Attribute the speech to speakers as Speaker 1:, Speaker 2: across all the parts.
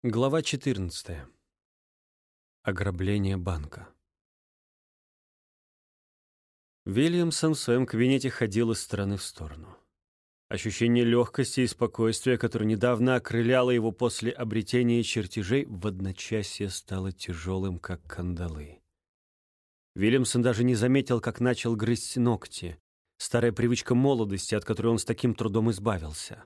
Speaker 1: Глава 14. Ограбление банка. Вильямсон в своем кабинете ходил из стороны в сторону. Ощущение легкости и спокойствия, которое недавно окрыляло его после обретения чертежей, в одночасье стало тяжелым, как кандалы. Вильямсон даже не заметил, как начал грызть ногти. Старая привычка молодости, от которой он с таким трудом избавился.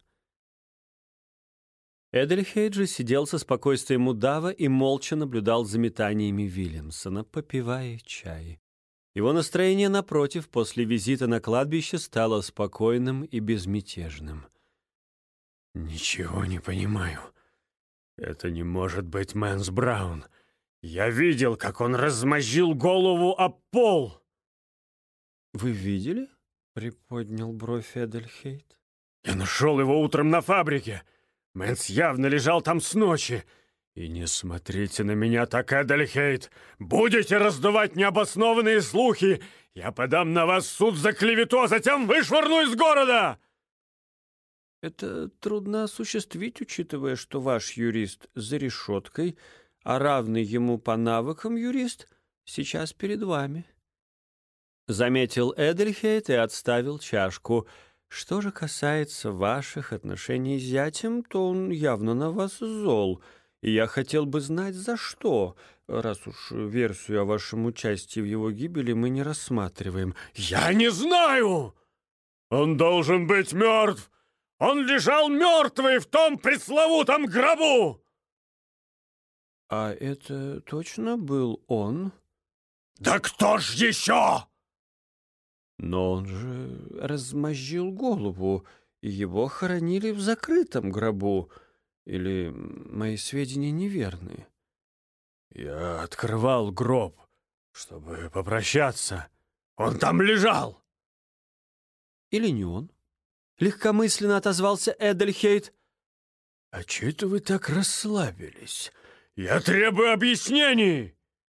Speaker 1: Эдельхейд же сидел со спокойствием удава и молча наблюдал за метаниями Вильямсона, попивая чай. Его настроение, напротив, после визита на кладбище стало спокойным и безмятежным.
Speaker 2: «Ничего не понимаю. Это не может быть Мэнс Браун. Я видел, как он размозжил голову об пол!»
Speaker 1: «Вы видели?» — приподнял бровь Эдельхейд.
Speaker 2: «Я нашел его утром на фабрике. Мэнс явно лежал там с ночи. И не смотрите на меня так, Эдельхейд. Будете раздувать необоснованные слухи, я подам на вас в суд за клевету, а затем вышвырну из города!»
Speaker 1: «Это трудно осуществить, учитывая, что ваш юрист за решеткой, а равный ему по навыкам юрист сейчас перед вами», — заметил Эдельхейд и отставил чашку. «Что же касается ваших отношений с зятем, то он явно на вас зол, и я хотел бы знать, за что, раз уж версию о вашем участии в его гибели мы не рассматриваем».
Speaker 2: «Я не знаю! Он должен быть мертв! Он лежал мертвый в том пресловутом гробу!»
Speaker 1: «А это точно был он?»
Speaker 2: «Да кто ж еще?»
Speaker 1: «Но он же размозжил голову, и его хоронили в закрытом гробу. Или мои сведения неверны?»
Speaker 2: «Я открывал гроб, чтобы попрощаться. Он там лежал!»
Speaker 1: «Или не он?» — легкомысленно отозвался Эдельхейд.
Speaker 2: «А че это вы так расслабились? Я требую объяснений!»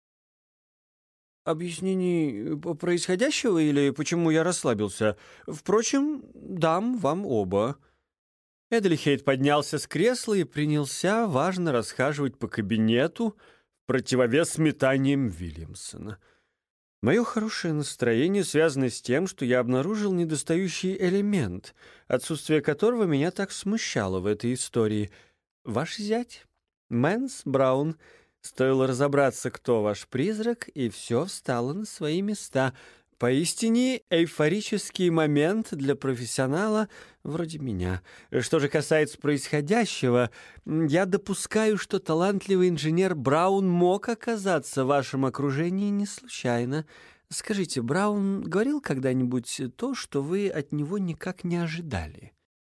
Speaker 1: «Объяснений происходящего или почему я расслабился? Впрочем, дам вам оба». Эдельхейд поднялся с кресла и принялся важно расхаживать по кабинету в противовес метаниям Вильямсона. Мое хорошее настроение связано с тем, что я обнаружил недостающий элемент, отсутствие которого меня так смущало в этой истории. Ваш зять, Мэнс Браун. Стоило разобраться, кто ваш призрак, и все встало на свои места. Поистине эйфорический момент для профессионала вроде меня. Что же касается происходящего, я допускаю, что талантливый инженер Браун мог оказаться в вашем окружении не случайно. Скажите, Браун говорил когда-нибудь то, что вы от него никак не ожидали?»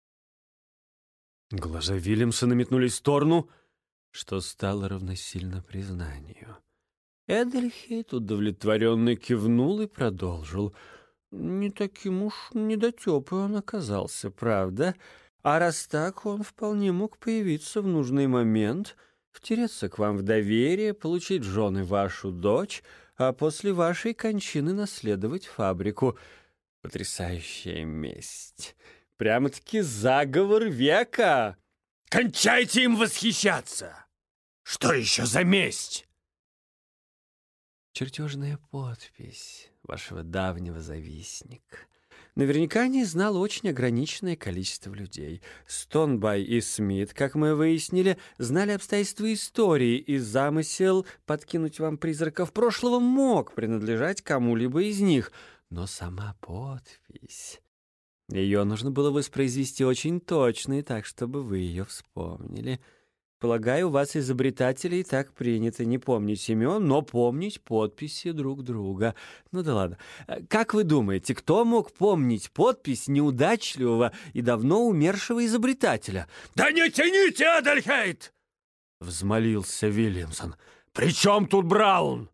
Speaker 2: Глаза Вильямсона метнулись в сторону,
Speaker 1: что стало равносильно признанию. Эдельхейд удовлетворенно кивнул и продолжил. «Не таким уж недотепой он оказался, правда? А раз так, он вполне мог появиться в нужный момент, втереться к вам в доверие, получить в жены вашу дочь, а после вашей кончины наследовать фабрику. Потрясающая месть! Прямо-таки заговор века!»
Speaker 2: «Кончайте им восхищаться! Что еще за месть?»
Speaker 1: «Чертежная подпись вашего давнего завистника. Наверняка не знал очень ограниченное количество людей. Стонбай и Смит, как мы выяснили, знали обстоятельства истории, и замысел подкинуть вам призраков прошлого мог принадлежать кому-либо из них. Но сама подпись... Ее нужно было воспроизвести очень точно, и так, чтобы вы ее вспомнили. Полагаю, у вас, изобретателей, так принято не помнить имен, но помнить подписи друг друга. Ну да ладно. Как вы думаете, кто мог помнить подпись неудачливого и давно умершего изобретателя?»
Speaker 2: «Да не тяните, Эдельхейд!» — взмолился Вильямсон. «При чем тут Браун?»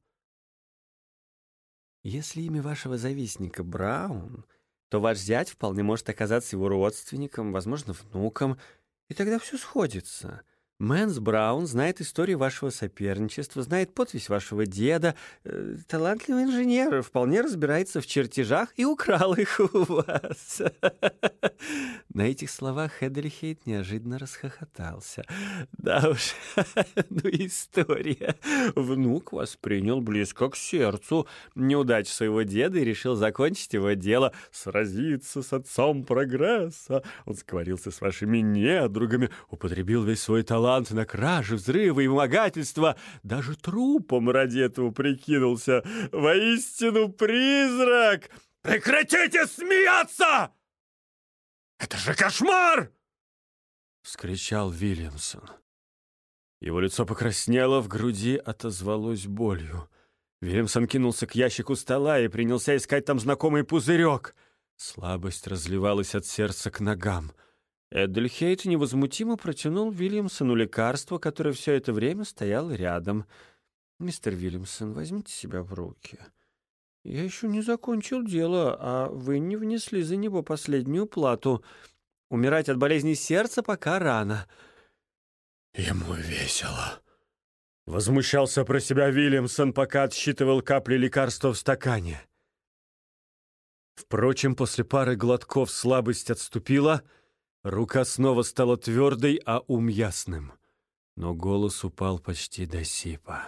Speaker 1: «Если имя вашего завистника Браун, то ваш зять вполне может оказаться его родственником, возможно, внуком, и тогда все сходится. Мэнс Браун знает историю вашего соперничества, знает подпись вашего деда. Талантливый инженер, вполне разбирается в чертежах и украл их у вас». На этих словах Эдельхейт неожиданно расхохотался. «Да уж, ну история. Внук воспринял близко к сердцу неудачу своего деда и решил закончить его дело, сразиться с отцом прогресса. Он сговорился с вашими недругами, употребил весь свой талант на кражи, взрывы и вымогательства. Даже трупом ради этого прикинулся. Воистину призрак!»
Speaker 2: «Прекратите смеяться! Это же кошмар!»
Speaker 1: — вскричал Вильямсон. Его лицо покраснело, в груди отозвалось болью. Вильямсон кинулся к ящику стола и принялся искать там знакомый пузырек. Слабость разливалась от сердца к ногам. Эдельхейт невозмутимо протянул Вильямсону лекарство, которое все это время стояло рядом. «Мистер Вильямсон, возьмите себя в руки. Я еще не закончил дело, а вы не внесли за него последнюю плату. Умирать от болезни сердца пока рано».
Speaker 2: «Ему весело», — возмущался про себя Вильямсон, пока отсчитывал капли лекарства в стакане. Впрочем, после пары глотков слабость отступила, рука снова стала твердой, а ум ясным. Но голос упал почти до сипа.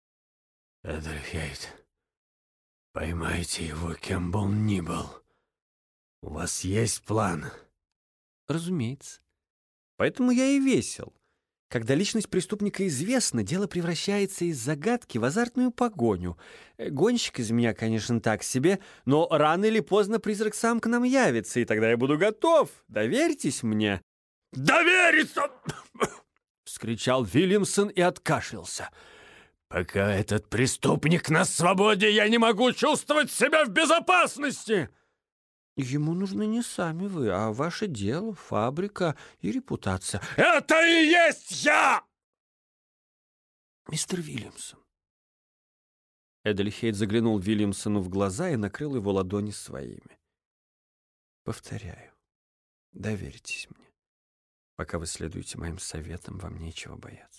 Speaker 2: «Эдельхейт, поймайте его, кем бы он ни был. У вас есть план?»
Speaker 1: «Разумеется. Поэтому я и весел. Когда личность преступника известна, дело превращается из загадки в азартную погоню. Гонщик из меня, конечно, так себе, но рано или поздно призрак сам к нам явится, и тогда я буду готов. Доверьтесь мне».
Speaker 2: «Довериться!»
Speaker 1: — вскричал Вильямсон и откашлялся.
Speaker 2: «Пока этот преступник на свободе, я не могу чувствовать себя в безопасности!»
Speaker 1: «Ему нужны не сами вы, а ваше дело, фабрика и репутация».
Speaker 2: «Это и есть я!»
Speaker 1: «Мистер Вильямсон». Эдельхейт заглянул Вильямсону в глаза и накрыл его ладони своими. «Повторяю, доверьтесь мне. Пока вы следуете моим советам, вам нечего бояться».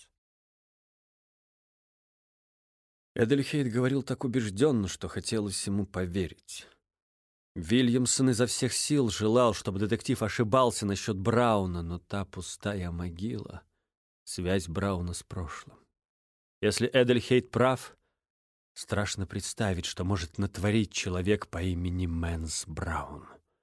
Speaker 1: Эдельхейт говорил так убежденно, что хотелось ему поверить. Вильямсон изо всех сил желал, чтобы детектив ошибался насчет Брауна, но та пустая могила — связь Брауна с прошлым. Если Эдельхейт прав, страшно представить, что может натворить человек по имени Мэнс Браун.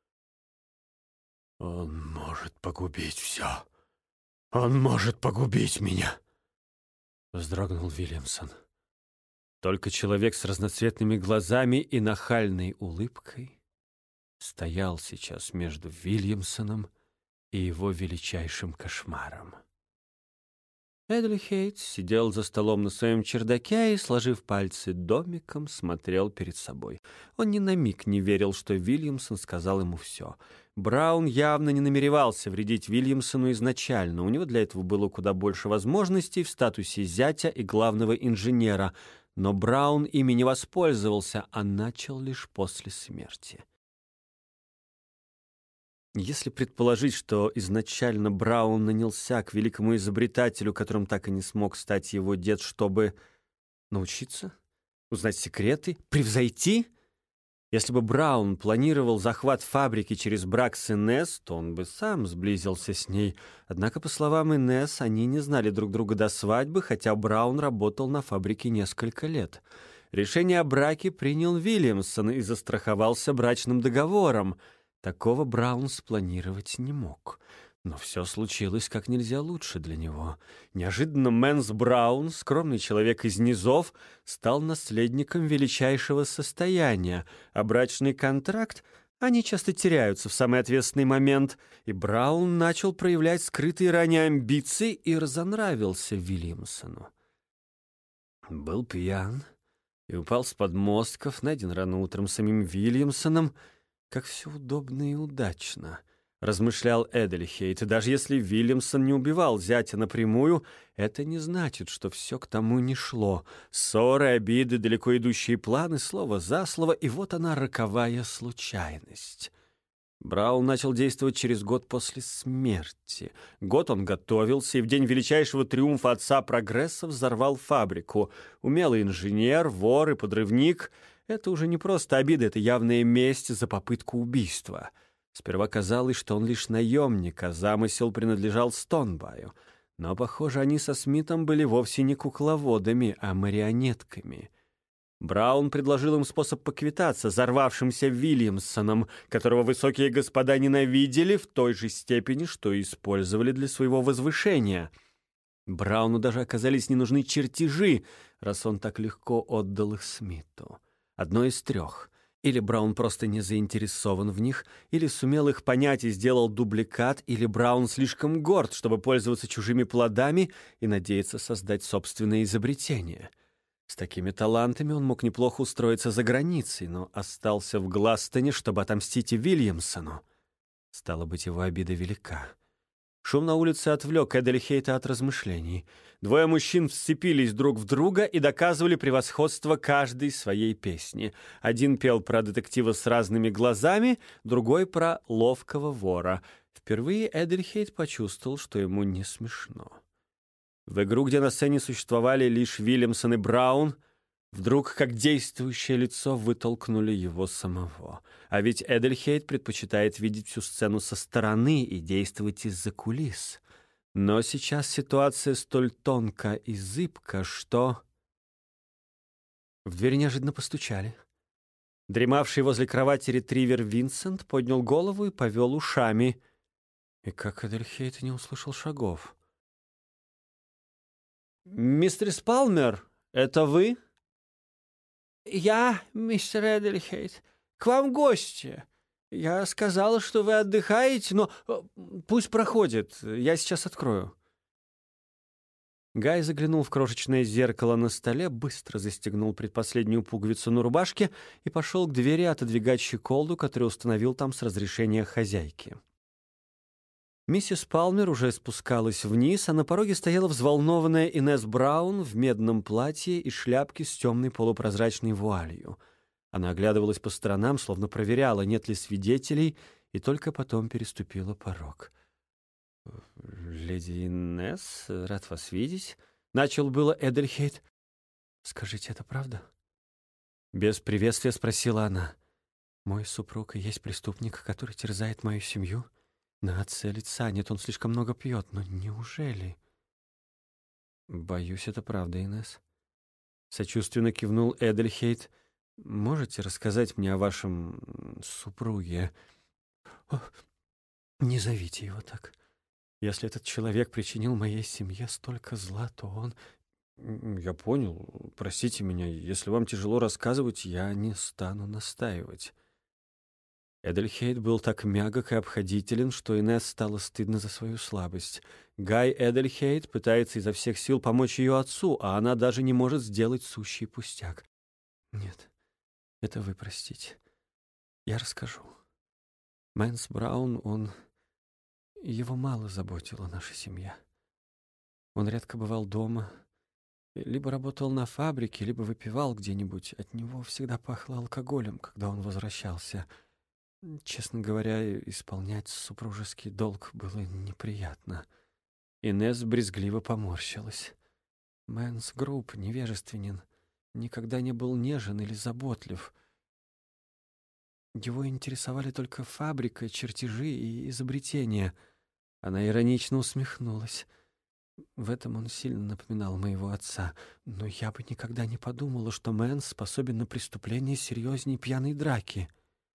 Speaker 2: «Он может погубить все. Он может погубить меня!»
Speaker 1: — вздрогнул Вильямсон. Только человек с разноцветными глазами и нахальной улыбкой стоял сейчас между Вильямсоном и его величайшим кошмаром. Эдельхейт сидел за столом на своем чердаке и, сложив пальцы домиком, смотрел перед собой. Он ни на миг не верил, что Вильямсон сказал ему все. Браун явно не намеревался вредить Вильямсону изначально. У него для этого было куда больше возможностей в статусе зятя и главного инженера. Но Браун ими не воспользовался, а начал лишь после смерти. Если предположить, что изначально Браун нанялся к великому изобретателю, которым так и не смог стать его дед, чтобы научиться, узнать секреты, превзойти, если бы Браун планировал захват фабрики через брак с Инесс, то он бы сам сблизился с ней. Однако, по словам Инесс, они не знали друг друга до свадьбы, хотя Браун работал на фабрике несколько лет. Решение о браке принял Вильямсон и застраховался брачным договором. Такого Браун спланировать не мог. Но все случилось как нельзя лучше для него. Неожиданно Мэнс Браун, скромный человек из низов, стал наследником величайшего состояния, а брачный контракт, они часто теряются в самый ответственный момент, и Браун начал проявлять скрытые ранее амбиции и разонравился Вильямсону. Был пьян и упал с подмостков, найден рано утром самим Вильямсоном. Как все удобно и удачно, размышлял Эдельхейт. И даже если Вильямсон не убивал зятя напрямую, это не значит, что все к тому не шло. Ссоры, обиды, далеко идущие планы, слово за слово, и вот она, роковая случайность. Браун начал действовать через год после смерти. Год он готовился, и в день величайшего триумфа отца прогресса взорвал фабрику. Умелый инженер, вор и подрывник — это уже не просто обида, это явная месть за попытку убийства. Сперва казалось, что он лишь наемник, а замысел принадлежал Стонбаю. Но, похоже, они со Смитом были вовсе не кукловодами, а марионетками. Браун предложил им способ поквитаться взорвавшимся Вильямсоном, которого высокие господа ненавидели в той же степени, что и использовали для своего возвышения. Брауну даже оказались не нужны чертежи, раз он так легко отдал их Смиту. Одно из трех. Или Браун просто не заинтересован в них, или сумел их понять и сделал дубликат, или Браун слишком горд, чтобы пользоваться чужими плодами и надеяться создать собственное изобретение. С такими талантами он мог неплохо устроиться за границей, но остался в Гластоне, чтобы отомстить и Вильямсону. Стало быть, его обида велика. Шум на улице отвлек Эдельхейта от размышлений. Двое мужчин вцепились друг в друга и доказывали превосходство каждой своей песни. Один пел про детектива с разными глазами, другой — про ловкого вора. Впервые Эдельхейт почувствовал, что ему не смешно. В игру, где на сцене существовали лишь Вильямсон и Браун, вдруг, как действующее лицо, вытолкнули его самого. А ведь Эдельхейт предпочитает видеть всю сцену со стороны и действовать из-за кулис. Но сейчас ситуация столь тонка и зыбка, что... В дверь неожиданно постучали. Дремавший возле кровати ретривер Винсент поднял голову и повел ушами. И как Эдельхейт не услышал шагов. «Мистер Спалмер, это вы?» «Я, мистер Эдельхейт. К вам гости. Я сказала, что вы отдыхаете, но пусть проходит. Я сейчас открою». Гай заглянул в крошечное зеркало на столе, быстро застегнул предпоследнюю пуговицу на рубашке и пошел к двери отодвигать щеколду, которую установил там с разрешения хозяйки. Миссис Палмер уже спускалась вниз, а на пороге стояла взволнованная Инесс Браун в медном платье и шляпке с темной полупрозрачной вуалью. Она оглядывалась по сторонам, словно проверяла, нет ли свидетелей, и только потом переступила порог. «Леди Инесс, рад вас видеть», — начал было Эдельхейт. «Скажите, это правда?» Без приветствия спросила она. «Мой супруг и есть преступник, который терзает мою семью?» На отце лица нет, он слишком много пьет. Но неужели? Боюсь, это правда, Инесс. Сочувственно кивнул Эдельхейт. Можете рассказать мне о вашем супруге? О, не зовите его так. Если этот человек причинил моей семье столько зла, то он... Я понял. Простите меня. Если вам тяжело рассказывать, я не стану настаивать. Эдельхейт был так мягок и обходителен, что Инесс стало стыдно за свою слабость. Гай Эдельхейт пытается изо всех сил помочь ее отцу, а она даже не может сделать сущий пустяк. Нет, это вы простите. Я расскажу. Мэнс Браун, его мало заботила наша семья. Он редко бывал дома, либо работал на фабрике, либо выпивал где-нибудь. От него всегда пахло алкоголем, когда он возвращался. Честно говоря, исполнять супружеский долг было неприятно. Инесс брезгливо поморщилась. Мэнс груб, невежественен, никогда не был нежен или заботлив. Его интересовали только фабрика, чертежи и изобретения. Она иронично усмехнулась. В этом он сильно напоминал моего отца, но я бы никогда не подумала, что Мэнс способен на преступление серьезнее пьяной драки.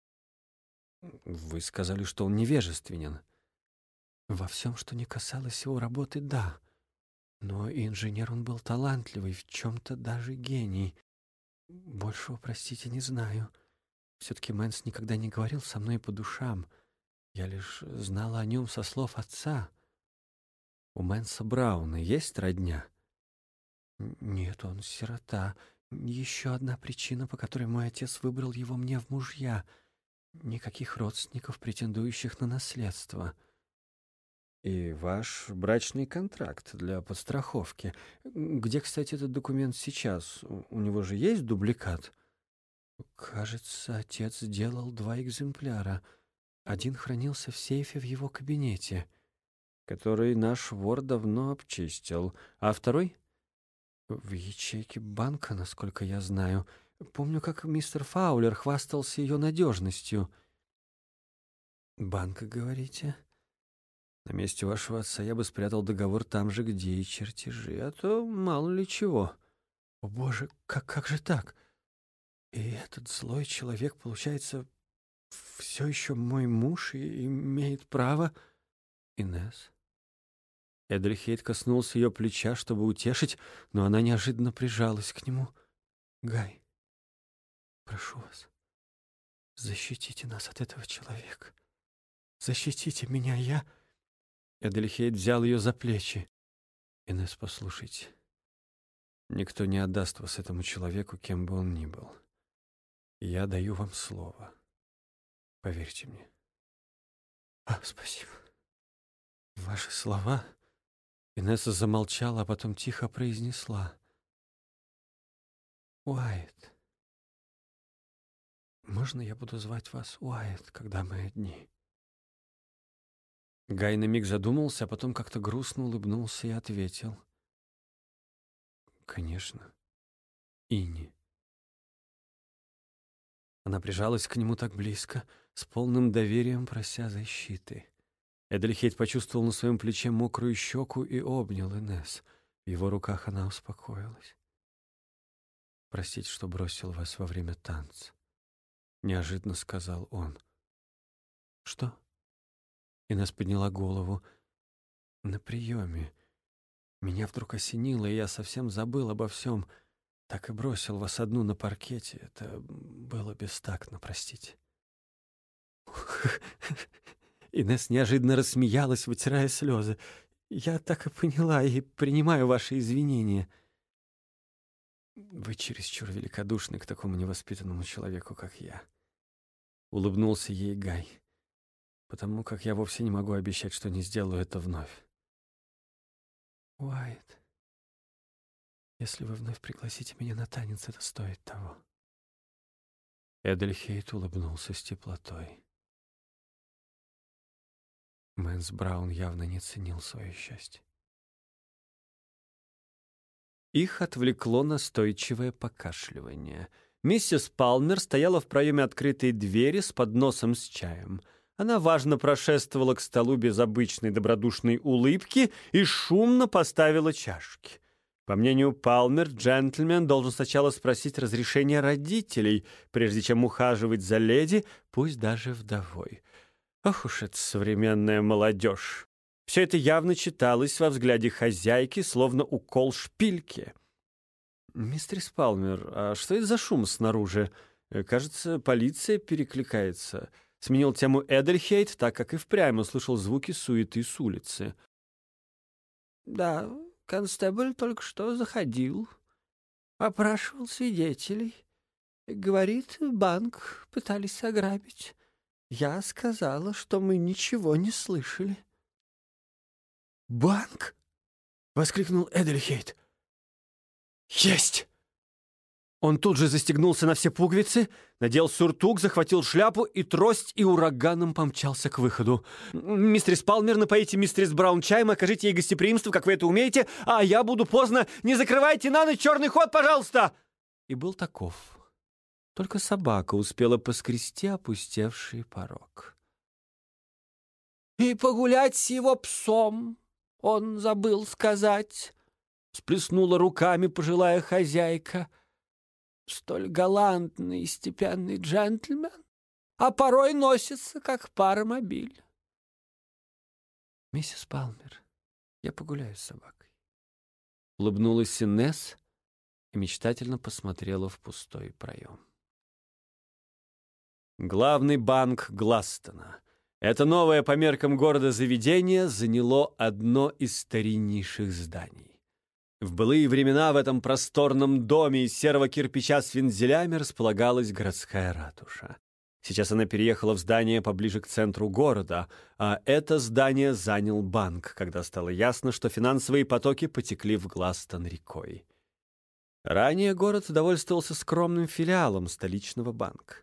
Speaker 1: Вы сказали, что он невежественен. Во всем, что не касалось его работы, да. Но инженер он был талантливый, в чем-то даже гений. Большего, простите, не знаю. Все-таки Мэнс никогда не говорил со мной по душам. Я лишь знала о нем со слов отца. У Мэнса Брауна есть родня? Нет, он сирота. Еще одна причина, по которой мой отец выбрал его мне в мужья — никаких родственников, претендующих на наследство. И ваш брачный контракт для подстраховки. Где, кстати, этот документ сейчас? У него же есть дубликат? Кажется, отец сделал 2 экземпляра. Один хранился в сейфе в его кабинете, который наш вор давно обчистил, а второй — в ячейке банка, насколько я знаю. Помню, как мистер Фаулер хвастался ее надежностью. Банка, говорите? На месте вашего отца я бы спрятал договор там же, где и чертежи, а то мало ли чего. О, Боже, как же так? И этот злой человек, получается, все еще мой муж и имеет право... Инесс? Эдельхейт коснулся ее плеча, чтобы утешить, но она неожиданно прижалась к нему. «Гай, прошу вас, защитите нас от этого человека. Защитите меня, я...» Эдельхейт взял ее за плечи. «Инесс, послушайте, никто не отдаст вас этому человеку, кем бы он ни был. Я даю вам слово. Поверьте мне». Спасибо. Ваши слова...» Инесса замолчала, а потом тихо произнесла. «Уайт. Можно я буду звать вас Уайт, когда мы одни?» Гай на миг задумался, а потом как-то грустно улыбнулся и ответил. «Конечно. Инни». Она прижалась к нему так близко, с полным доверием прося защиты. Эдельхейт почувствовал на своем плече мокрую щеку и обнял Инесс. В его руках она успокоилась. «Простите, что бросил вас во время танца», — неожиданно сказал он. «Что?» Инесс подняла голову. «На приеме. Меня вдруг осенило, и я совсем забыл обо всем. Так и бросил вас одну на паркете. Это было бестактно, простите». Инесс неожиданно рассмеялась, вытирая слезы. «Я так и поняла, и принимаю ваши извинения». «Вы чересчур великодушны к такому невоспитанному человеку, как я», — улыбнулся ей Гай, «потому как я вовсе не могу обещать, что не сделаю это вновь». «Уайт, если вы вновь пригласите меня на танец, это стоит того». Эдельхейт улыбнулся с теплотой. Мэнс Браун явно не ценил свое счастье. Их отвлекло настойчивое покашливание. Миссис Палмер стояла в проеме открытой двери с подносом с чаем. Она важно прошествовала к столу без обычной добродушной улыбки и шумно поставила чашки. По мнению Палмер, джентльмен должен сначала спросить разрешения родителей, прежде чем ухаживать за леди, пусть даже вдовой. Ох уж эта современная молодежь! Все это явно читалось во взгляде хозяйки, словно укол шпильки. «Мистерис Палмер, а что это за шум снаружи? Кажется, полиция перекликается». Сменил тему Эдельхейт, так как и впрямь услышал звуки суеты с улицы. «Да, констебль только что заходил, опрашивал свидетелей. Говорит, банк пытались ограбить. Я сказала, что мы ничего не слышали». «Банк?» — воскликнул Эдельхейт. «Есть!» Он тут же застегнулся на все пуговицы, надел сюртук, захватил шляпу и трость и ураганом помчался к выходу. «Мистерис Палмер, напоите мистерис Браун чаем, окажите ей гостеприимство, как вы это умеете, а я буду поздно. Не закрывайте на ночь черный ход, пожалуйста!» И был таков. Только собака успела поскрести опустевший порог. «И погулять с его псом, он забыл сказать», — сплеснула руками пожилая хозяйка. «Столь галантный и степенный джентльмен, а порой носится, как паромобиль». «Миссис Палмер, я погуляю с собакой», — улыбнулась Инесс и мечтательно посмотрела в пустой проем. Главный банк Гластона. Это новое по меркам города заведение заняло одно из стариннейших зданий. В былые времена в этом просторном доме из серого кирпича с вензелями располагалась городская ратуша. Сейчас она переехала в здание поближе к центру города, а это здание занял банк, когда стало ясно, что финансовые потоки потекли в Гластон рекой. Ранее город довольствовался скромным филиалом столичного банка.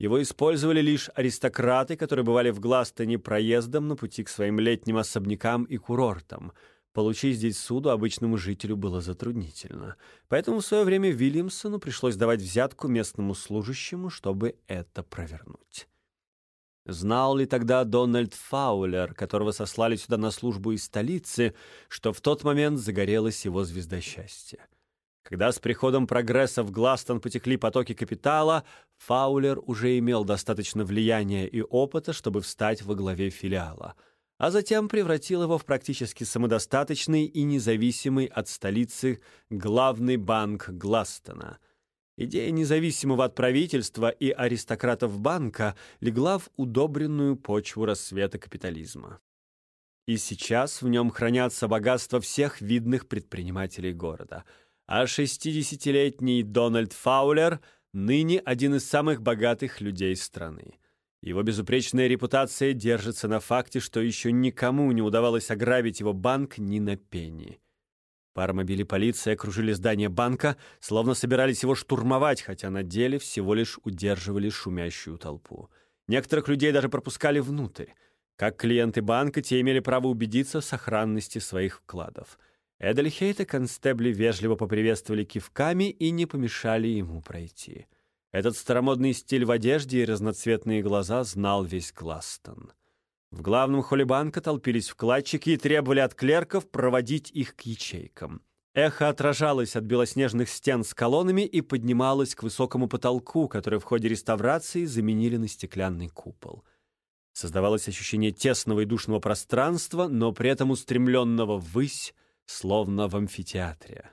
Speaker 1: Его использовали лишь аристократы, которые бывали в Гластоне проездом на пути к своим летним особнякам и курортам. Получить здесь суду обычному жителю было затруднительно. Поэтому в свое время Вильямсону пришлось давать взятку местному служащему, чтобы это провернуть. Знал ли тогда Дональд Фаулер, которого сослали сюда на службу из столицы, что в тот момент загорелась его звезда счастья? Когда с приходом прогресса в Гластон потекли потоки капитала, Фаулер уже имел достаточно влияния и опыта, чтобы встать во главе филиала, а затем превратил его в практически самодостаточный и независимый от столицы главный банк Гластона. Идея независимого от правительства и аристократов банка легла в удобренную почву рассвета капитализма. И сейчас в нем хранятся богатства всех видных предпринимателей города. А 60-летний Дональд Фаулер ныне один из самых богатых людей страны. Его безупречная репутация держится на факте, что еще никому не удавалось ограбить его банк ни на пенни. Паромобили полиции окружили здание банка, словно собирались его штурмовать, хотя на деле всего лишь удерживали шумящую толпу. Некоторых людей даже пропускали внутрь. Как клиенты банка, те имели право убедиться в сохранности своих вкладов. Эдельхейта констебли вежливо поприветствовали кивками и не помешали ему пройти. Этот старомодный стиль в одежде и разноцветные глаза знал весь Гластон. В главном холле банка толпились вкладчики и требовали от клерков проводить их к ячейкам. Эхо отражалось от белоснежных стен с колоннами и поднималось к высокому потолку, который в ходе реставрации заменили на стеклянный купол. Создавалось ощущение тесного и душного пространства, но при этом устремленного ввысь, словно в амфитеатре.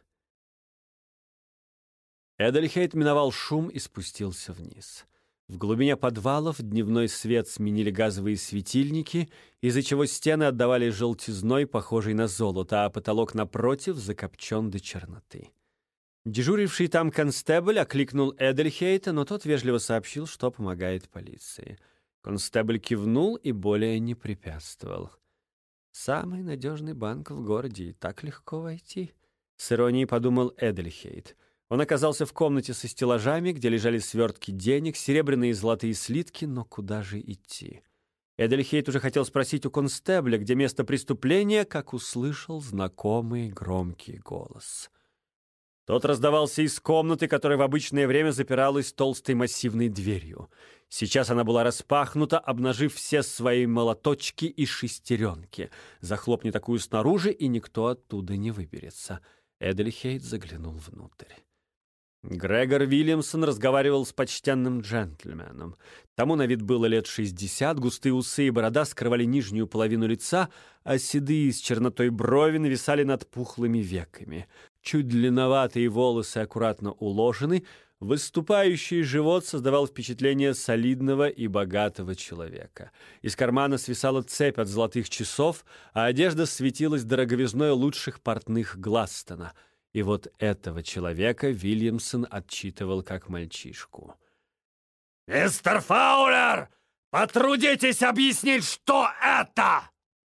Speaker 1: Эдельхейт миновал шум и спустился вниз. В глубине подвалов дневной свет сменили газовые светильники, из-за чего стены отдавали желтизной, похожей на золото, а потолок напротив закопчен до черноты. Дежуривший там констебль окликнул Эдельхейта, но тот вежливо сообщил, что помогает полиции. Констебль кивнул и более не препятствовал. «Самый надежный банк в городе, и так легко войти», — с иронией подумал Эдельхейт. Он оказался в комнате со стеллажами, где лежали свертки денег, серебряные и золотые слитки, но куда же идти? Эдельхейт уже хотел спросить у констебля, где место преступления, как услышал знакомый громкий голос. Тот раздавался из комнаты, которая в обычное время запиралась толстой массивной дверью. Сейчас она была распахнута, обнажив все свои молоточки и шестеренки. Захлопни такую снаружи, и никто оттуда не выберется. Эдельхейт заглянул внутрь. Грегор Вильямсон разговаривал с почтенным джентльменом. Тому на вид было лет 60, густые усы и борода скрывали нижнюю половину лица, а седые с чернотой брови нависали над пухлыми веками. Чуть длинноватые волосы аккуратно уложены, выступающий живот создавал впечатление солидного и богатого человека. Из кармана свисала цепь от золотых часов, а одежда светилась дороговизной лучших портных Гластона. И вот этого человека Вильямсон отчитывал как мальчишку.
Speaker 2: «Мистер Фаулер, потрудитесь объяснить, что это!»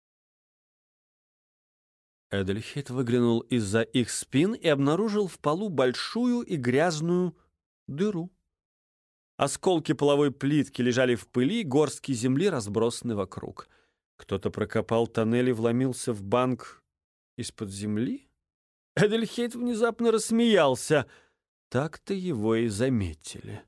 Speaker 1: Эдельхейт выглянул из-за их спин и обнаружил в полу большую и грязную дыру. Осколки половой плитки лежали в пыли, горстки земли разбросаны вокруг. Кто-то прокопал тоннель и вломился в банк из-под земли? Эдельхейт внезапно рассмеялся. Так-то его и заметили.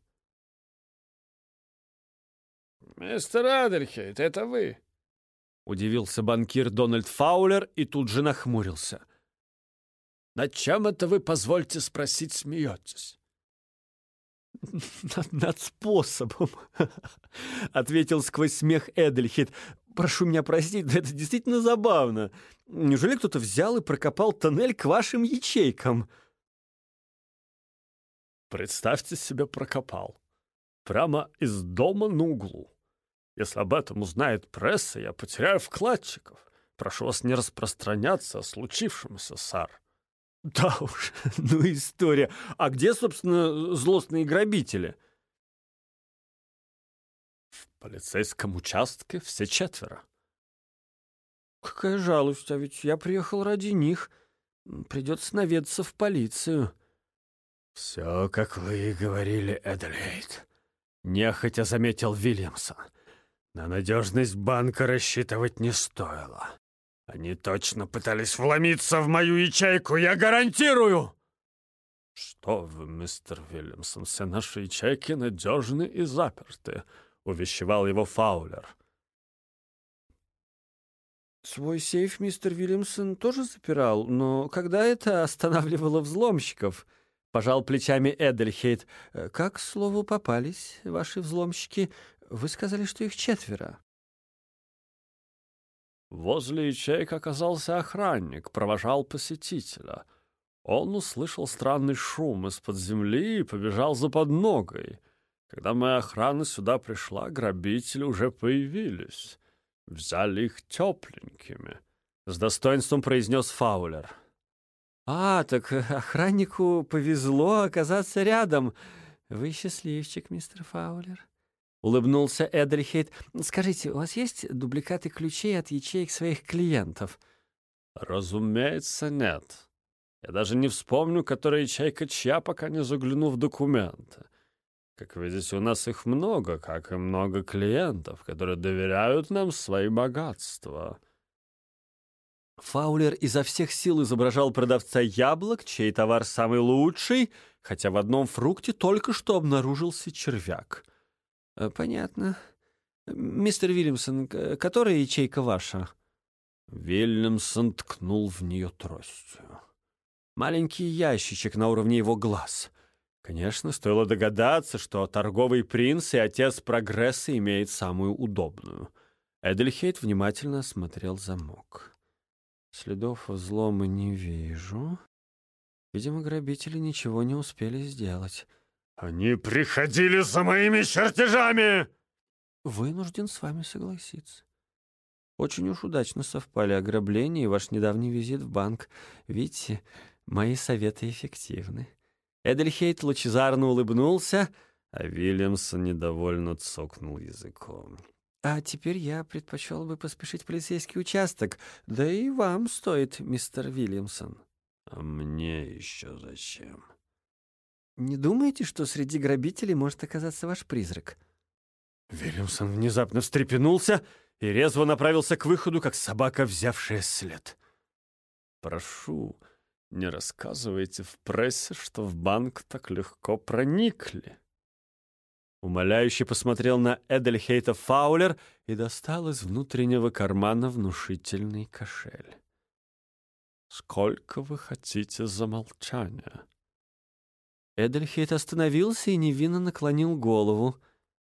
Speaker 2: «Мистер Эдельхейт, это вы?»
Speaker 1: Удивился банкир Дональд Фаулер и тут же нахмурился.
Speaker 2: «Над чем это вы, позвольте спросить, смеетесь?»
Speaker 1: «Над способом», — ответил сквозь смех Эдельхейт. «Прошу меня простить, но это действительно забавно. Неужели кто-то взял и прокопал тоннель к вашим ячейкам?»
Speaker 2: «Представьте себе, прокопал. Прямо из дома на углу. Если об этом узнает пресса, я потеряю вкладчиков. Прошу вас не распространяться о случившемся, сэр».
Speaker 1: «Да уж, ну история. А где, собственно, злостные грабители?»
Speaker 2: «В полицейском участке все 4».
Speaker 1: «Какая жалость, а ведь я приехал ради них. Придется наведаться в полицию».
Speaker 2: «Все, как вы и говорили, Эдельхейт. Нехотя заметил Вильямсон. На надежность банка рассчитывать не стоило. Они точно пытались вломиться в мою ячейку, я гарантирую! Что вы, мистер Вильямсон, все наши ячейки надежны и заперты, увещевал его Фаулер.
Speaker 1: Свой сейф мистер Вильямсон тоже запирал, но когда это останавливало взломщиков? Пожал плечами Эдельхейт. Как, к слову, попались ваши взломщики? Вы сказали, что их 4.
Speaker 2: Возле ячеек оказался охранник, провожал посетителя. Он услышал странный шум из-под земли и побежал за подногой. Когда моя охрана сюда пришла, грабители уже появились. Взяли их тепленькими, — с достоинством произнес Фаулер.
Speaker 1: Так охраннику повезло оказаться рядом. Вы счастливчик, мистер Фаулер. Улыбнулся Эдельхейт. Скажите, у вас есть дубликаты ключей от ячеек своих клиентов?
Speaker 2: Разумеется, нет. Я даже не вспомню, которая ячейка чья, пока не загляну в документы. Как видите, у нас их много, как и много клиентов, которые доверяют нам свои богатства.
Speaker 1: Фаулер изо всех сил изображал продавца яблок, чей товар самый лучший, хотя в одном фрукте только что обнаружился червяк. Понятно. Мистер Вильямсон, которая ячейка ваша?
Speaker 2: Вильямсон ткнул в нее тростью.
Speaker 1: Маленький ящичек на уровне его глаз. Конечно, стоило догадаться, что торговый принц и отец прогресса имеет самую удобную. Эдельхейт внимательно осмотрел замок. Следов взлома не вижу. Видимо, грабители ничего не успели сделать.
Speaker 2: «Они приходили за моими чертежами!»
Speaker 1: Вынужден с вами согласиться. Очень уж удачно совпали ограбление и ваш недавний визит в банк. Видите, мои советы эффективны. Эдельхейт лучезарно улыбнулся,
Speaker 2: а Вильямсон недовольно цокнул языком.
Speaker 1: А теперь я предпочел бы поспешить в полицейский участок. Да и вам стоит, мистер Вильямсон.
Speaker 2: А мне еще зачем?
Speaker 1: Не думаете, что среди грабителей может оказаться ваш призрак?
Speaker 2: Вильямсон внезапно встрепенулся и резво направился к выходу, как собака, взявшая след. Прошу, не рассказывайте в прессе, что в банк так легко проникли. Умоляюще посмотрел на Эдельхейта Фаулер и достал из внутреннего кармана внушительный кошель. «Сколько вы хотите за молчание?»
Speaker 1: Эдельхейт остановился и невинно наклонил голову.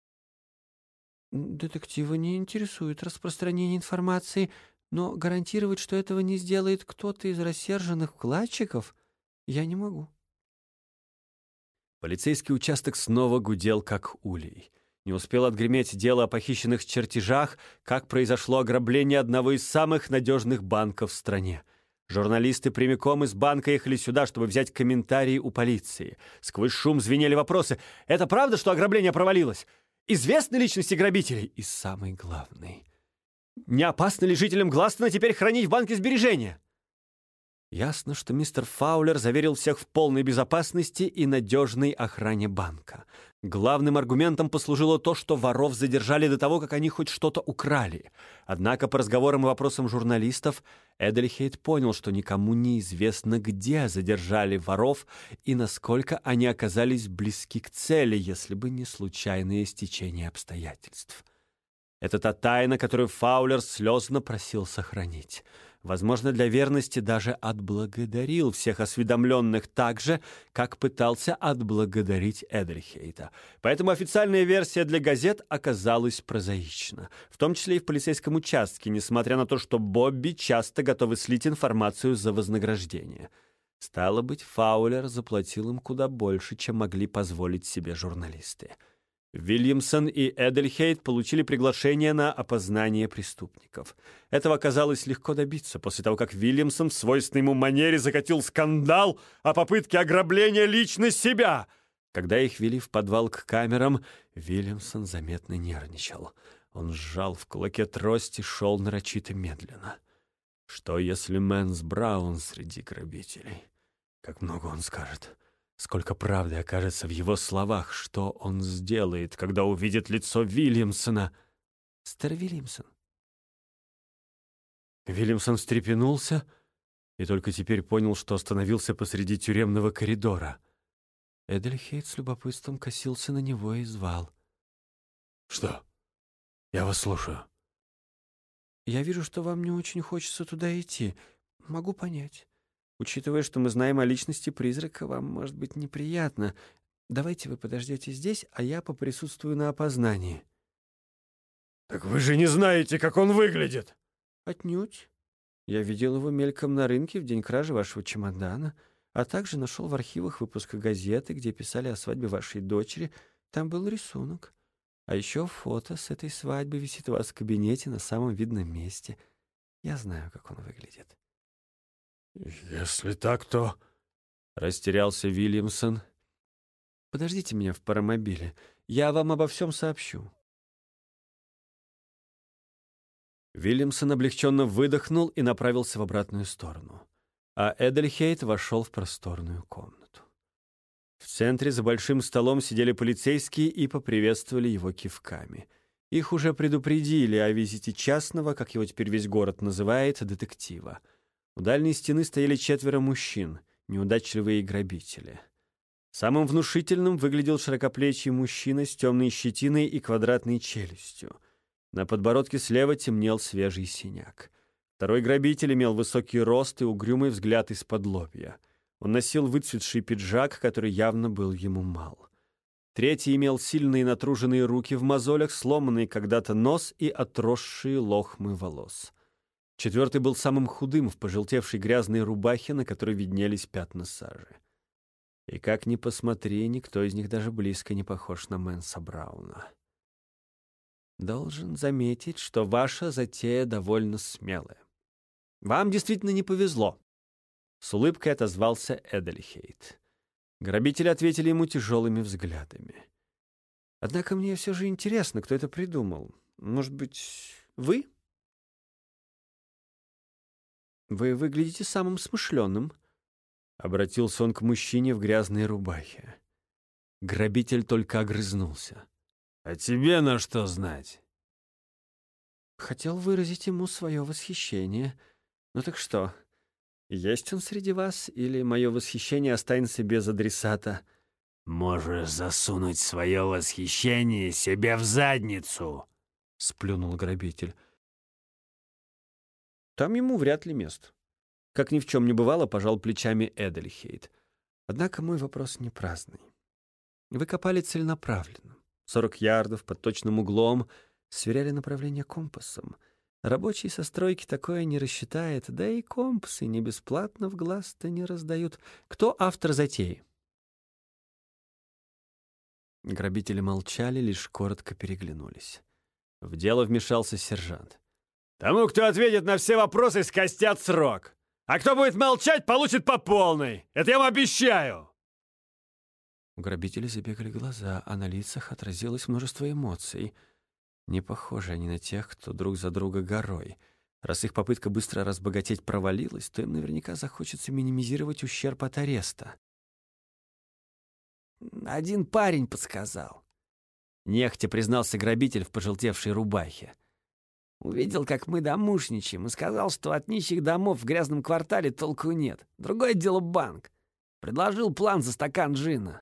Speaker 1: «Детектива не интересует распространение информации, но гарантировать, что этого не сделает кто-то из рассерженных вкладчиков, я не могу». Полицейский участок снова гудел, как улей. Не успел отгреметь дело о похищенных чертежах, как произошло ограбление одного из самых надежных банков в стране. Журналисты прямиком из банка ехали сюда, чтобы взять комментарии у полиции. Сквозь шум звенели вопросы. «Это правда, что ограбление провалилось? Известны личности грабителей?» И самый главный. «Не опасно ли жителям Гластона теперь хранить в банке сбережения?» Ясно, что мистер Фаулер заверил всех в полной безопасности и надежной охране банка. Главным аргументом послужило то, что воров задержали до того, как они хоть что-то украли. Однако по разговорам и вопросам журналистов Эдельхейт понял, что никому не известно, где задержали воров и насколько они оказались близки к цели, если бы не случайное стечение обстоятельств. Это та тайна, которую Фаулер слезно просил сохранить. Возможно, для верности даже отблагодарил всех осведомленных так же, как пытался отблагодарить Эдельхейта. Поэтому официальная версия для газет оказалась прозаична, в том числе и в полицейском участке, несмотря на то, что Бобби часто готовы слить информацию за вознаграждение. Стало быть, Фаулер заплатил им куда больше, чем могли позволить себе журналисты. Вильямсон и Эдельхейт получили приглашение на опознание преступников. Этого оказалось легко добиться после того, как Вильямсон в свойственной ему манере закатил скандал о попытке ограбления лично себя. Когда их вели в подвал к камерам, Вильямсон заметно нервничал. Он сжал в кулаке трость и шел нарочито медленно. Что, если Мэнс Браун среди грабителей? Как много он скажет? Сколько правды окажется в его словах, что он сделает, когда увидит лицо Вильямсона. «Мистер Вильямсон». Вильямсон встрепенулся и только теперь понял, что остановился посреди тюремного коридора. Эдельхейт с любопытством косился на него и звал. «Что? Я вас слушаю». «Я вижу, что вам не очень хочется туда идти. Могу понять. Учитывая, что мы знаем о личности призрака, вам может быть неприятно. Давайте вы подождете здесь, а я поприсутствую на опознании».
Speaker 2: «Так вы же не знаете, как он выглядит!»
Speaker 1: «Отнюдь. Я видел его мельком на рынке в день кражи вашего чемодана, а также нашел в архивах выпуска газеты, где писали о свадьбе вашей дочери. Там был рисунок. А еще фото с этой свадьбы висит у вас в кабинете на самом видном месте. Я знаю, как он выглядит».
Speaker 2: «Если так, то...»
Speaker 1: — растерялся Вильямсон. «Подождите меня в паромобиле. Я вам обо всем сообщу». Вильямсон облегченно выдохнул и направился в обратную сторону, а Эдельхейт вошел в просторную комнату. В центре за большим столом сидели полицейские и поприветствовали его кивками. Их уже предупредили о визите частного, как его теперь весь город называет, детектива. У дальней стены стояли 4 мужчин, неудачливые грабители. Самым внушительным выглядел широкоплечий мужчина с темной щетиной и квадратной челюстью. На подбородке слева темнел свежий синяк. Второй грабитель имел высокий рост и угрюмый взгляд из-под лобья. Он носил выцветший пиджак, который явно был ему мал. Третий имел сильные натруженные руки в мозолях, сломанный когда-то нос и отросшие лохмы волос. Четвертый был самым худым в пожелтевшей грязной рубахе, на которой виднелись пятна сажи. И как ни посмотри, никто из них даже близко не похож на Мэнса Брауна. Должен заметить, что ваша затея довольно смелая. Вам действительно не повезло. С улыбкой отозвался Эдельхейт. Грабители ответили ему тяжелыми взглядами. Однако мне все же интересно, кто это придумал. Может быть, вы? Вы выглядите самым смышленым. Обратился он к мужчине в грязной рубахе. Грабитель только огрызнулся.
Speaker 2: «А тебе на что знать?»
Speaker 1: Хотел выразить ему свое восхищение. Ну так что, есть он среди вас, или мое восхищение останется без адресата?
Speaker 2: «Можешь засунуть свое восхищение себе в задницу!»
Speaker 1: — сплюнул грабитель. Там ему вряд ли место. Как ни в чем не бывало, пожал плечами Эдельхейт. Однако мой вопрос не праздный. Вы копали целенаправленно. 40 ярдов под точным углом, сверяли направление компасом. Рабочий со стройки такое не рассчитает, да и компасы не бесплатно в глаз-то не раздают. Кто автор затеи? Грабители молчали, лишь коротко переглянулись. В дело вмешался сержант.
Speaker 2: «Тому, кто ответит на все вопросы, скостят срок. А кто будет молчать, получит по полной. Это я вам обещаю!»
Speaker 1: У грабителей забегали глаза, а на лицах отразилось множество эмоций. Не похожи они на тех, кто друг за друга горой. Раз их попытка быстро разбогатеть провалилась, то им наверняка захочется минимизировать ущерб от ареста. «Один парень подсказал», — нехотя признался грабитель в пожелтевшей рубахе. «Увидел, как мы домушничаем, и сказал, что от нищих домов в грязном квартале толку нет. Другое дело банк. Предложил план за стакан джина».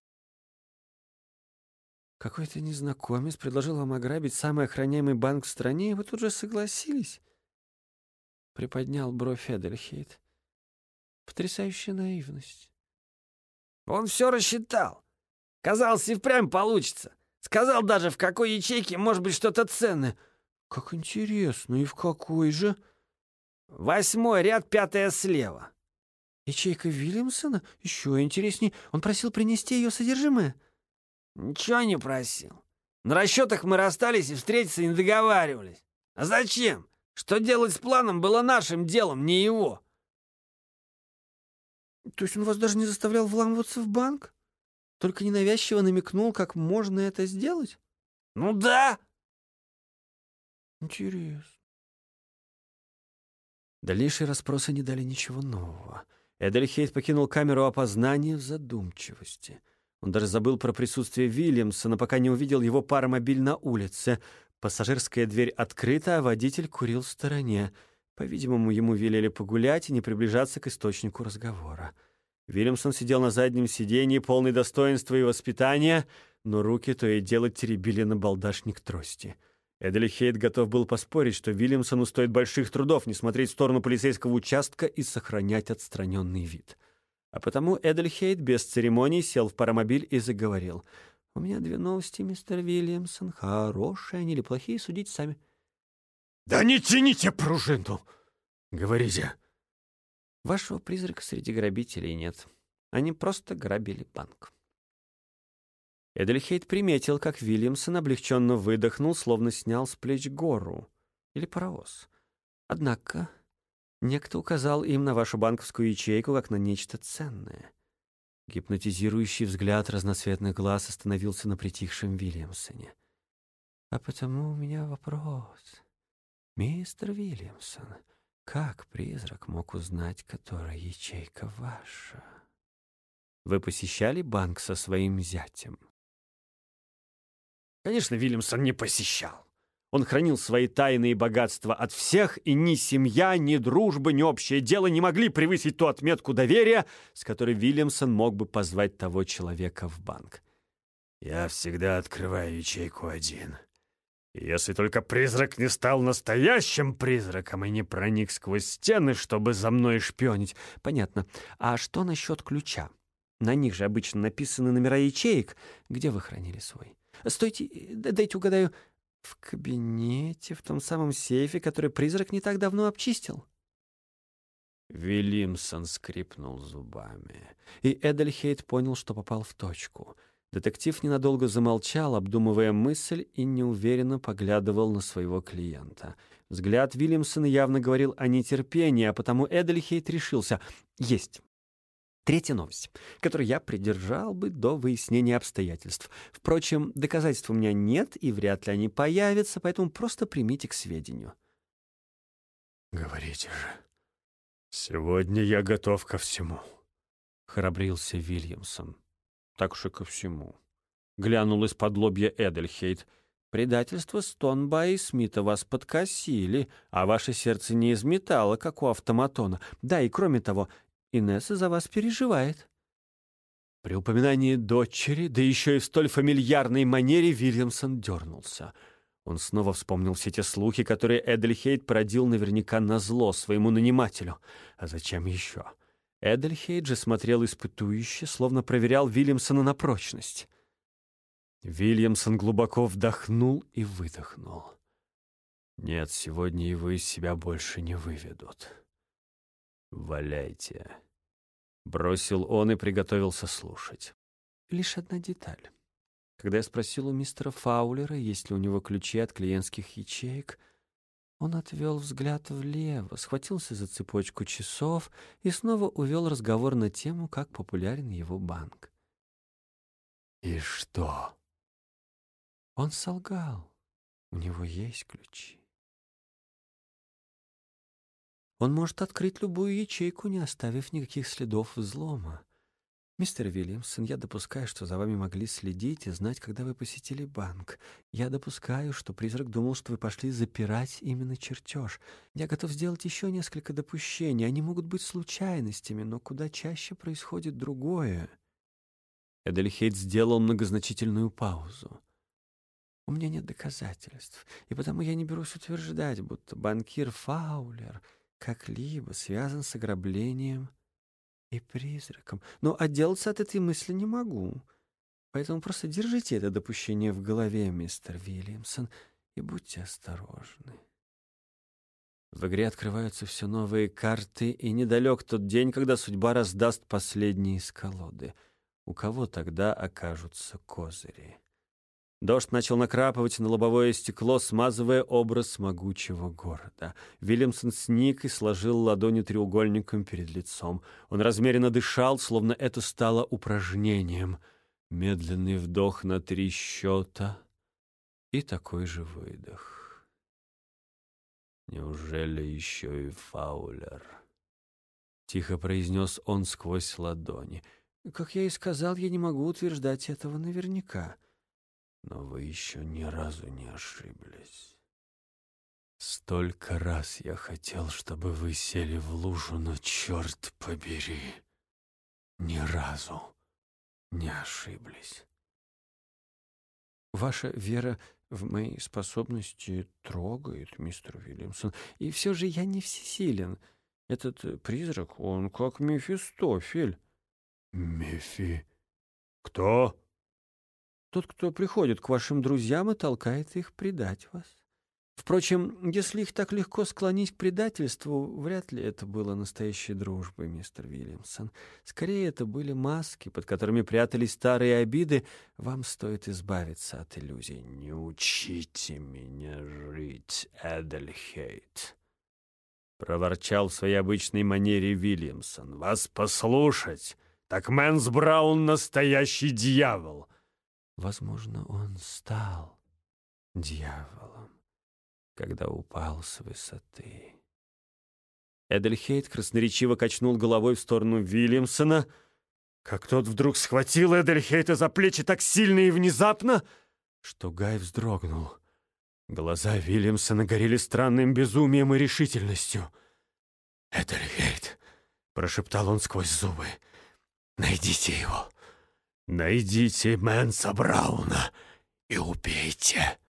Speaker 1: «Какой-то незнакомец предложил вам ограбить самый охраняемый банк в стране, и вы тут же согласились?» Приподнял бровь Эдельхейт. «Потрясающая наивность». «Он все рассчитал. Казалось, и впрямь получится. Сказал даже, в какой ячейке может быть что-то ценное». «Как интересно, и в какой же?» «8-й ряд, 5-я слева». «Ячейка Вильямсона? Еще интересней. Он просил принести ее содержимое?» «Ничего не просил. На расчетах мы расстались и встретиться не договаривались. А зачем? Что делать с планом было нашим делом, не его». «То есть он вас даже не заставлял вламываться в банк? Только ненавязчиво намекнул, как можно это сделать?» «Ну да». «Интересно». Дальнейшие расспросы не дали ничего нового. Эдельхейт покинул камеру опознания в задумчивости. Он даже забыл про присутствие Вильямсона, пока не увидел его паромобиль на улице. Пассажирская дверь открыта, а водитель курил в стороне. По-видимому, ему велели погулять и не приближаться к источнику разговора. Вильямсон сидел на заднем сиденье, полный достоинства и воспитания, но руки то и дело теребили набалдашник трости. Эдельхейт готов был поспорить, что Вильямсону стоит больших трудов не смотреть в сторону полицейского участка и сохранять отстраненный вид. А потому Эдельхейт без церемоний сел в паромобиль и заговорил. «У меня 2 новости, мистер Вильямсон. Хорошие они или плохие, судите сами».
Speaker 2: «Да не тяните пружину! Говорите!»
Speaker 1: «Вашего призрака среди грабителей нет. Они просто грабили банк». Эдельхейт приметил, как Вильямсон облегченно выдохнул, словно снял с плеч гору или паровоз. Однако некто указал им на вашу банковскую ячейку как на нечто ценное. Гипнотизирующий взгляд разноцветных глаз остановился на притихшем Вильямсоне. «А потому у меня вопрос. Мистер Вильямсон, как призрак мог узнать, которая ячейка ваша? Вы посещали банк со своим зятем?»
Speaker 2: Конечно, Вильямсон не посещал.
Speaker 1: Он хранил свои тайные богатства от всех, и ни семья, ни дружба, ни общее дело не могли превысить ту отметку доверия, с которой Вильямсон мог бы позвать того человека в банк.
Speaker 2: «Я всегда открываю ячейку один. Если только призрак не стал настоящим призраком и не проник сквозь стены, чтобы за мной шпионить».
Speaker 1: «Понятно. А что насчет ключа? На них же обычно написаны номера ячеек. Где вы хранили свой?» «Стойте, дайте угадаю. В кабинете, в том самом сейфе, который призрак не так давно обчистил». Вильямсон скрипнул зубами, и Эдельхейт понял, что попал в точку. Детектив ненадолго замолчал, обдумывая мысль, и неуверенно поглядывал на своего клиента. Взгляд Вильямсона явно говорил о нетерпении, а потому Эдельхейт решился. «Есть. 3-я новость, которую я придержал бы до выяснения обстоятельств. Впрочем, доказательств у меня нет, и вряд ли они появятся, поэтому просто примите к сведению».
Speaker 2: «Говорите же, сегодня я готов ко всему»,
Speaker 1: — храбрился Вильямсон. «Так уж и ко всему». Глянул из-под лобья Эдельхейт. «Предательство Стонба и Смита вас подкосили, а ваше сердце не из металла, как у автоматона. Да, и кроме того, Инесса за вас переживает». При упоминании дочери, да еще и в столь фамильярной манере, Вильямсон дернулся. Он снова вспомнил все те слухи, которые Эдельхейт породил наверняка назло своему нанимателю. А зачем еще? Эдельхейт же смотрел испытующе, словно проверял Вильямсона на прочность. Вильямсон глубоко вдохнул и выдохнул. «Нет, сегодня его из себя больше не выведут. Валяйте», — бросил он и приготовился слушать. Лишь одна деталь. Когда я спросил у мистера Фаулера, есть ли у него ключи от клиентских ячеек, он отвел взгляд влево, схватился за цепочку часов и снова увел разговор на тему, как популярен его банк.
Speaker 2: «И что?»
Speaker 1: Он солгал. У него есть ключи. Он может открыть любую ячейку, не оставив никаких следов взлома. Мистер Вильямсон, я допускаю, что за вами могли следить и знать, когда вы посетили банк. Я допускаю, что призрак думал, что вы пошли запирать именно чертеж. Я готов сделать еще несколько допущений. Они могут быть случайностями, но куда чаще происходит другое. Эдельхейт сделал многозначительную паузу. У меня нет доказательств, и потому я не берусь утверждать, будто банкир Фаулер как-либо связан с ограблением и призраком. Но отделаться от этой мысли не могу. Поэтому просто держите это допущение в голове, мистер Вильямсон, и будьте осторожны. В игре открываются все новые карты, и недалек тот день, когда судьба раздаст последние из колоды. У кого тогда окажутся козыри? Дождь начал накрапывать на лобовое стекло, смазывая образ могучего города. Вильямсон сник и сложил ладони треугольником перед лицом. Он размеренно дышал, словно это стало упражнением. Медленный вдох на 3 счета и такой же выдох. Неужели еще и Фаулер? тихо произнес он сквозь ладони. «Как я и сказал, я не могу утверждать этого наверняка». «Но вы еще ни разу не ошиблись. Столько раз я хотел, чтобы вы сели в лужу, но, черт побери, ни разу не ошиблись. Ваша вера в мои способности трогает, мистер Вильямсон, и все же я не всесилен. Этот призрак, он как Мефистофель».
Speaker 2: Кто?
Speaker 1: «Тот, кто приходит к вашим друзьям и толкает их предать вас. Впрочем, если их так легко склонить к предательству, вряд ли это было настоящей дружбой, мистер Вильямсон. Скорее, это были маски, под которыми прятались старые обиды. Вам стоит избавиться от иллюзий». «Не учите меня жить, Эдельхейт», — проворчал в своей обычной манере Вильямсон.
Speaker 2: «Вас послушать, так Мэнс Браун настоящий дьявол».
Speaker 1: Возможно, он стал дьяволом, когда упал с высоты. Эдельхейт красноречиво качнул головой в сторону Вильямсона,
Speaker 2: как тот вдруг схватил Эдельхейта за плечи так сильно и внезапно,
Speaker 1: что Гай вздрогнул.
Speaker 2: Глаза Вильямсона горели странным безумием и решительностью. «Эдельхейт», — прошептал он сквозь зубы, — «найдите его, найдите Мэнса Брауна и убейте».